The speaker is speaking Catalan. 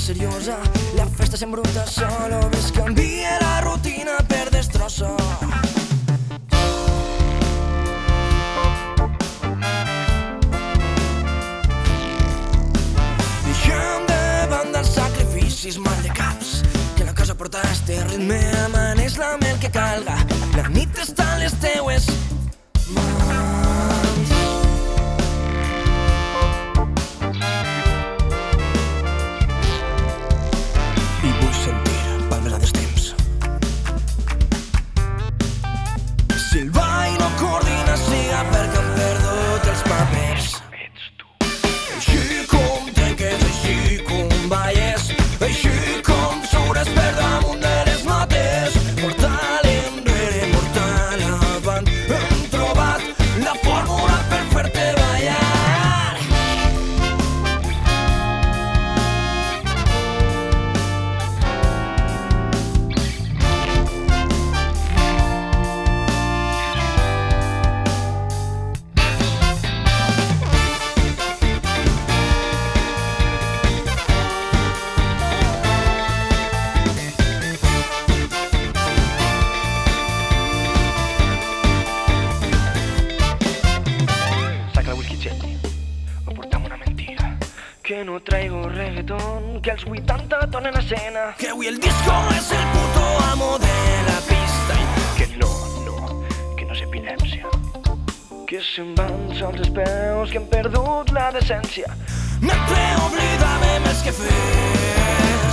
seriosa, la festa s'embruta, solo ves canvia la rutina per destrosso. Deixem de banda els sacrificis mal de caps, que la cosa porta este ritme, amaneix la mel que calga, la nit està a les teues mans. I vull sentir palmes a destemps. Si el ball no coordina siga perquè han perdut els papers. Així com trenques, així com balles, així com sures per damunt de les notes. Mortal enrere, mortal avant, hem trobat la fórmula per fer-te ballar. Que no traigo reggaetón, que els 80 tornen a escena, que avui el disco és el puto amo de la pista i que no és epilèpsia, que se'n van sols els peus, que hem perdut la decència. Mentre oblidàvem els que fem